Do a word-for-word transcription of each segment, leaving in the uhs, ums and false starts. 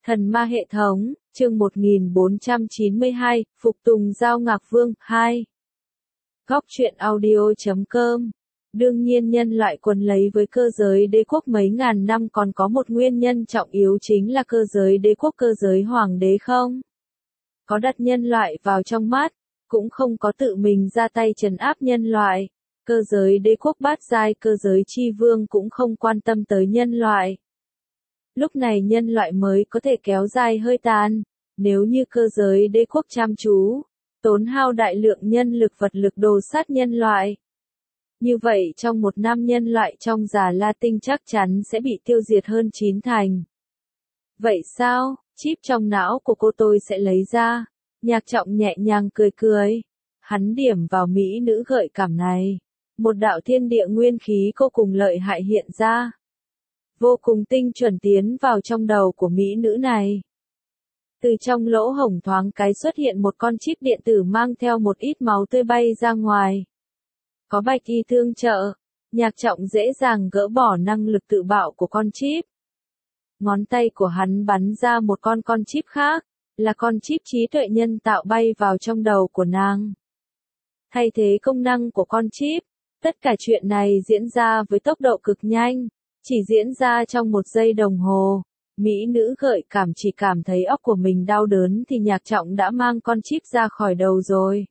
Thần ma hệ thống, chương một nghìn bốn trăm chín mươi hai, Phục tùng Giao Ngạc Vương, hai. Góc truyện audio chấm com. Đương nhiên nhân loại quấn lấy với cơ giới đế quốc mấy ngàn năm còn có một nguyên nhân trọng yếu chính là cơ giới đế quốc cơ giới hoàng đế không có đặt nhân loại vào trong mắt, cũng không có tự mình ra tay trấn áp nhân loại. Cơ giới đế quốc bát giai cơ giới chi vương cũng không quan tâm tới nhân loại. Lúc này nhân loại mới có thể kéo dài hơi tàn. Nếu như cơ giới đế quốc chăm chú, tốn hao đại lượng nhân lực vật lực đồ sát nhân loại. Như vậy trong một năm nhân loại trong Già La Tinh chắc chắn sẽ bị tiêu diệt hơn chín thành. Vậy sao, chip trong não của cô tôi sẽ lấy ra. Nhạc Trọng nhẹ nhàng cười cười. Hắn điểm vào mỹ nữ gợi cảm này. Một đạo thiên địa nguyên khí vô cùng lợi hại hiện ra. Vô cùng tinh chuẩn tiến vào trong đầu của mỹ nữ này. Từ trong lỗ hổng thoáng cái xuất hiện một con chip điện tử mang theo một ít máu tươi bay ra ngoài. Có bạch y thương trợ, Nhạc Trọng dễ dàng gỡ bỏ năng lực tự bạo của con chip. Ngón tay của hắn bắn ra một con con chip khác, là con chip trí tuệ nhân tạo bay vào trong đầu của nàng. Thay thế công năng của con chip, tất cả chuyện này diễn ra với tốc độ cực nhanh. Chỉ diễn ra trong một giây đồng hồ, mỹ nữ gợi cảm chỉ cảm thấy óc của mình đau đớn thì Nhạc Trọng đã mang con chip ra khỏi đầu rồi.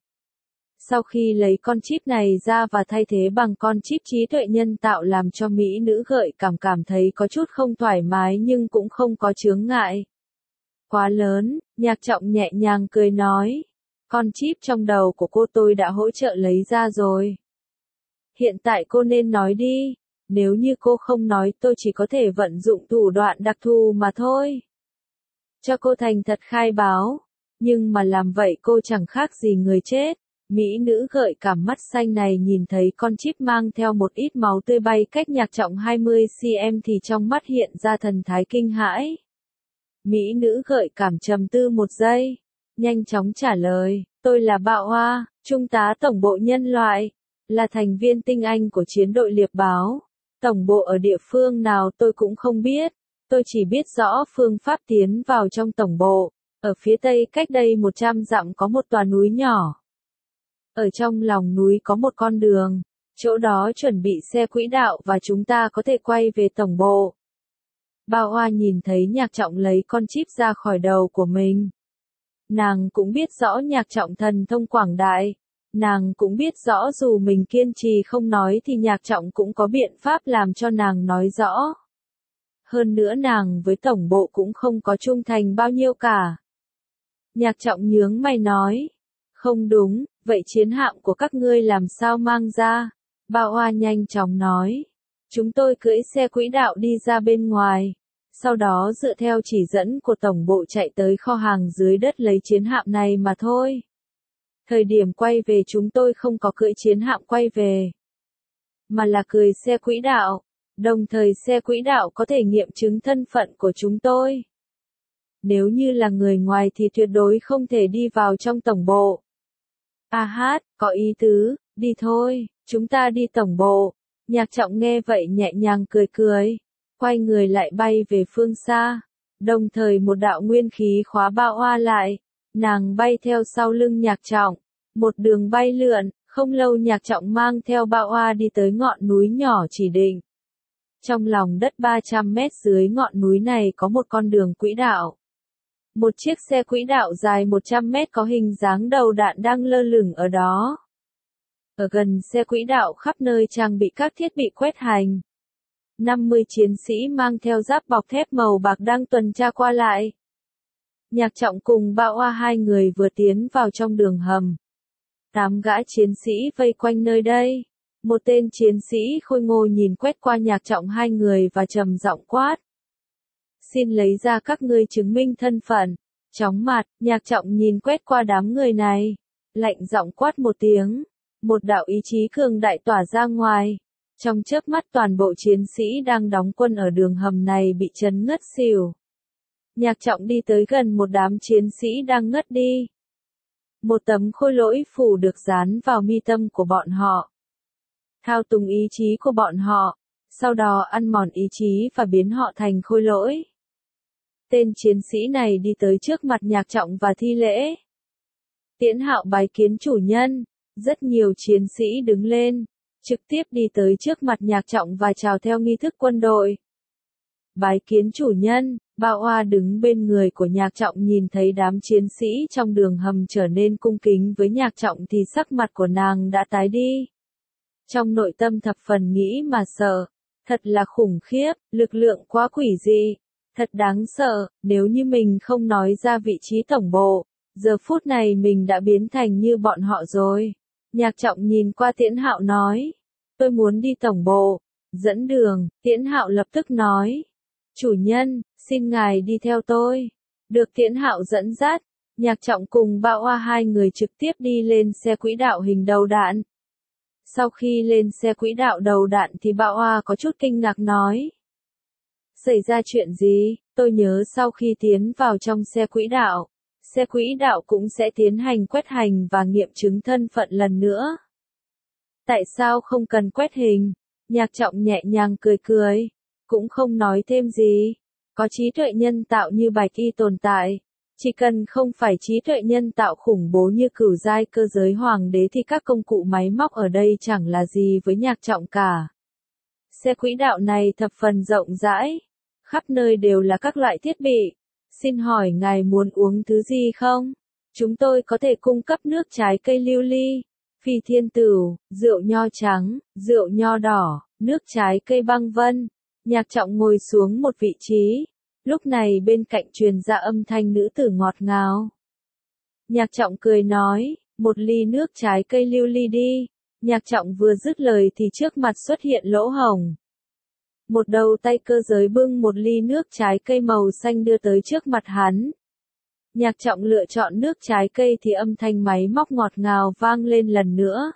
Sau khi lấy con chip này ra và thay thế bằng con chip trí tuệ nhân tạo làm cho mỹ nữ gợi cảm cảm thấy có chút không thoải mái nhưng cũng không có chướng ngại. Quá lớn, Nhạc Trọng nhẹ nhàng cười nói. Con chip trong đầu của cô tôi đã hỗ trợ lấy ra rồi. Hiện tại cô nên nói đi. Nếu như cô không nói tôi chỉ có thể vận dụng thủ đoạn đặc thù mà thôi. Cho cô thành thật khai báo. Nhưng mà làm vậy cô chẳng khác gì người chết. Mỹ nữ gợi cảm mắt xanh này nhìn thấy con chip mang theo một ít máu tươi bay cách Nhạc Trọng hai mươi xăng-ti-mét thì trong mắt hiện ra thần thái kinh hãi. Mỹ nữ gợi cảm trầm tư một giây. Nhanh chóng trả lời. Tôi là Bạo Hoa, trung tá tổng bộ nhân loại. Là thành viên tinh anh của chiến đội liệp báo. Tổng bộ ở địa phương nào tôi cũng không biết, tôi chỉ biết rõ phương pháp tiến vào trong tổng bộ, ở phía tây cách đây một trăm dặm có một tòa núi nhỏ. Ở trong lòng núi có một con đường, chỗ đó chuẩn bị xe quỹ đạo và chúng ta có thể quay về tổng bộ. Bao Hoa nhìn thấy Nhạc Trọng lấy con chip ra khỏi đầu của mình. Nàng cũng biết rõ Nhạc Trọng thần thông quảng đại. Nàng cũng biết rõ dù mình kiên trì không nói thì Nhạc Trọng cũng có biện pháp làm cho nàng nói rõ. Hơn nữa nàng với tổng bộ cũng không có trung thành bao nhiêu cả. Nhạc Trọng nhướng mày nói. Không đúng, vậy chiến hạm của các ngươi làm sao mang ra? Bao Hoa nhanh chóng nói. Chúng tôi cưỡi xe quỹ đạo đi ra bên ngoài. Sau đó dựa theo chỉ dẫn của tổng bộ chạy tới kho hàng dưới đất lấy chiến hạm này mà thôi. Thời điểm quay về chúng tôi không có cưỡi chiến hạm quay về, mà là cưỡi xe quỹ đạo, đồng thời xe quỹ đạo có thể nghiệm chứng thân phận của chúng tôi. Nếu như là người ngoài thì tuyệt đối không thể đi vào trong tổng bộ. A hát, có ý tứ, đi thôi, chúng ta đi tổng bộ. Nhạc Trọng nghe vậy nhẹ nhàng cười cười, quay người lại bay về phương xa, đồng thời một đạo nguyên khí khóa Bao Hoa lại. Nàng bay theo sau lưng Nhạc Trọng, một đường bay lượn, không lâu Nhạc Trọng mang theo Bao Hoa đi tới ngọn núi nhỏ chỉ định. Trong lòng đất ba trăm mét dưới ngọn núi này có một con đường quỹ đạo. Một chiếc xe quỹ đạo dài một trăm mét có hình dáng đầu đạn đang lơ lửng ở đó. Ở gần xe quỹ đạo khắp nơi trang bị các thiết bị quét hành. năm mươi chiến sĩ mang theo giáp bọc thép màu bạc đang tuần tra qua lại. Nhạc Trọng cùng Bạo Hoa hai người vừa tiến vào trong đường hầm. Tám gã chiến sĩ vây quanh nơi đây. Một tên chiến sĩ khôi ngô nhìn quét qua Nhạc Trọng hai người và trầm giọng quát. Xin lấy ra các ngươi chứng minh thân phận. Chóng mặt, Nhạc Trọng nhìn quét qua đám người này. Lạnh giọng quát một tiếng. Một đạo ý chí cường đại tỏa ra ngoài. Trong chớp mắt toàn bộ chiến sĩ đang đóng quân ở đường hầm này bị chấn ngất xỉu. Nhạc Trọng đi tới gần một đám chiến sĩ đang ngất đi. Một tấm khôi lỗi phù được dán vào mi tâm của bọn họ. Thao túng ý chí của bọn họ, sau đó ăn mòn ý chí và biến họ thành khôi lỗi. Tên chiến sĩ này đi tới trước mặt Nhạc Trọng và thi lễ. Tiễn Hạo bái kiến chủ nhân. Rất nhiều chiến sĩ đứng lên, trực tiếp đi tới trước mặt Nhạc Trọng và chào theo nghi thức quân đội. Bái kiến chủ nhân. Bao Oa đứng bên người của Nhạc Trọng nhìn thấy đám chiến sĩ trong đường hầm trở nên cung kính với Nhạc Trọng thì sắc mặt của nàng đã tái đi. Trong nội tâm thập phần nghĩ mà sợ. Thật là khủng khiếp, lực lượng quá quỷ dị. Thật đáng sợ, nếu như mình không nói ra vị trí tổng bộ, giờ phút này mình đã biến thành như bọn họ rồi. Nhạc Trọng nhìn qua Tiễn Hạo nói. Tôi muốn đi tổng bộ. Dẫn đường, Tiễn Hạo lập tức nói. Chủ nhân, xin ngài đi theo tôi. Được Tiễn Hạo dẫn dắt, Nhạc Trọng cùng Bao Oa hai người trực tiếp đi lên xe quỹ đạo hình đầu đạn. Sau khi lên xe quỹ đạo đầu đạn thì Bao Oa có chút kinh ngạc nói. Xảy ra chuyện gì? Tôi nhớ sau khi tiến vào trong xe quỹ đạo, xe quỹ đạo cũng sẽ tiến hành quét hình và nghiệm chứng thân phận lần nữa. Tại sao không cần quét hình? Nhạc Trọng nhẹ nhàng cười cười, cũng không nói thêm gì. Có trí tuệ nhân tạo như Bạch Y tồn tại, chỉ cần không phải trí tuệ nhân tạo khủng bố như cửu giai cơ giới hoàng đế thì các công cụ máy móc ở đây chẳng là gì với Nhạc Trọng cả. Xe quỹ đạo này thập phần rộng rãi, khắp nơi đều là các loại thiết bị. Xin hỏi ngài muốn uống thứ gì không? Chúng tôi có thể cung cấp nước trái cây lưu ly, phi thiên tửu, rượu nho trắng, rượu nho đỏ, nước trái cây băng vân. Nhạc Trọng ngồi xuống một vị trí. Lúc này bên cạnh truyền ra âm thanh nữ tử ngọt ngào. Nhạc Trọng cười nói, một ly nước trái cây lưu ly đi. Nhạc Trọng vừa dứt lời thì trước mặt xuất hiện lỗ hổng. Một đầu tay cơ giới bưng một ly nước trái cây màu xanh đưa tới trước mặt hắn. Nhạc Trọng lựa chọn nước trái cây thì âm thanh máy móc ngọt ngào vang lên lần nữa.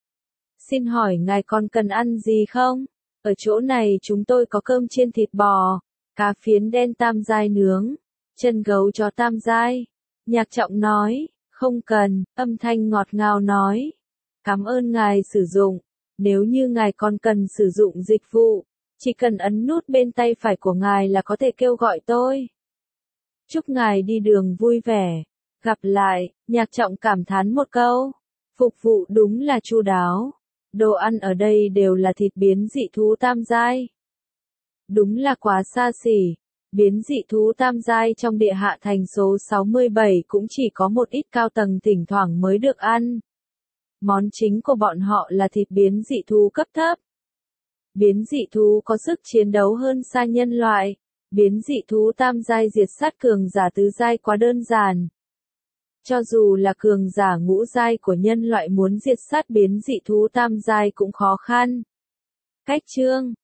Xin hỏi ngài còn cần ăn gì không? Ở chỗ này chúng tôi có cơm chiên thịt bò, cá phiến đen tam giai nướng, chân gấu chó tam giai. Nhạc Trọng nói, không cần, âm thanh ngọt ngào nói. Cảm ơn ngài sử dụng, nếu như ngài còn cần sử dụng dịch vụ, chỉ cần ấn nút bên tay phải của ngài là có thể kêu gọi tôi. Chúc ngài đi đường vui vẻ. Gặp lại, Nhạc Trọng cảm thán một câu. Phục vụ đúng là chu đáo. Đồ ăn ở đây đều là thịt biến dị thú tam giai. Đúng là quá xa xỉ. Biến dị thú tam giai trong địa hạ thành số sáu mươi bảy cũng chỉ có một ít cao tầng thỉnh thoảng mới được ăn. Món chính của bọn họ là thịt biến dị thú cấp thấp. Biến dị thú có sức chiến đấu hơn xa nhân loại. Biến dị thú tam giai diệt sát cường giả tứ giai quá đơn giản. Cho dù là cường giả ngũ giai của nhân loại muốn diệt sát biến dị thú tam giai cũng khó khăn. Cách chương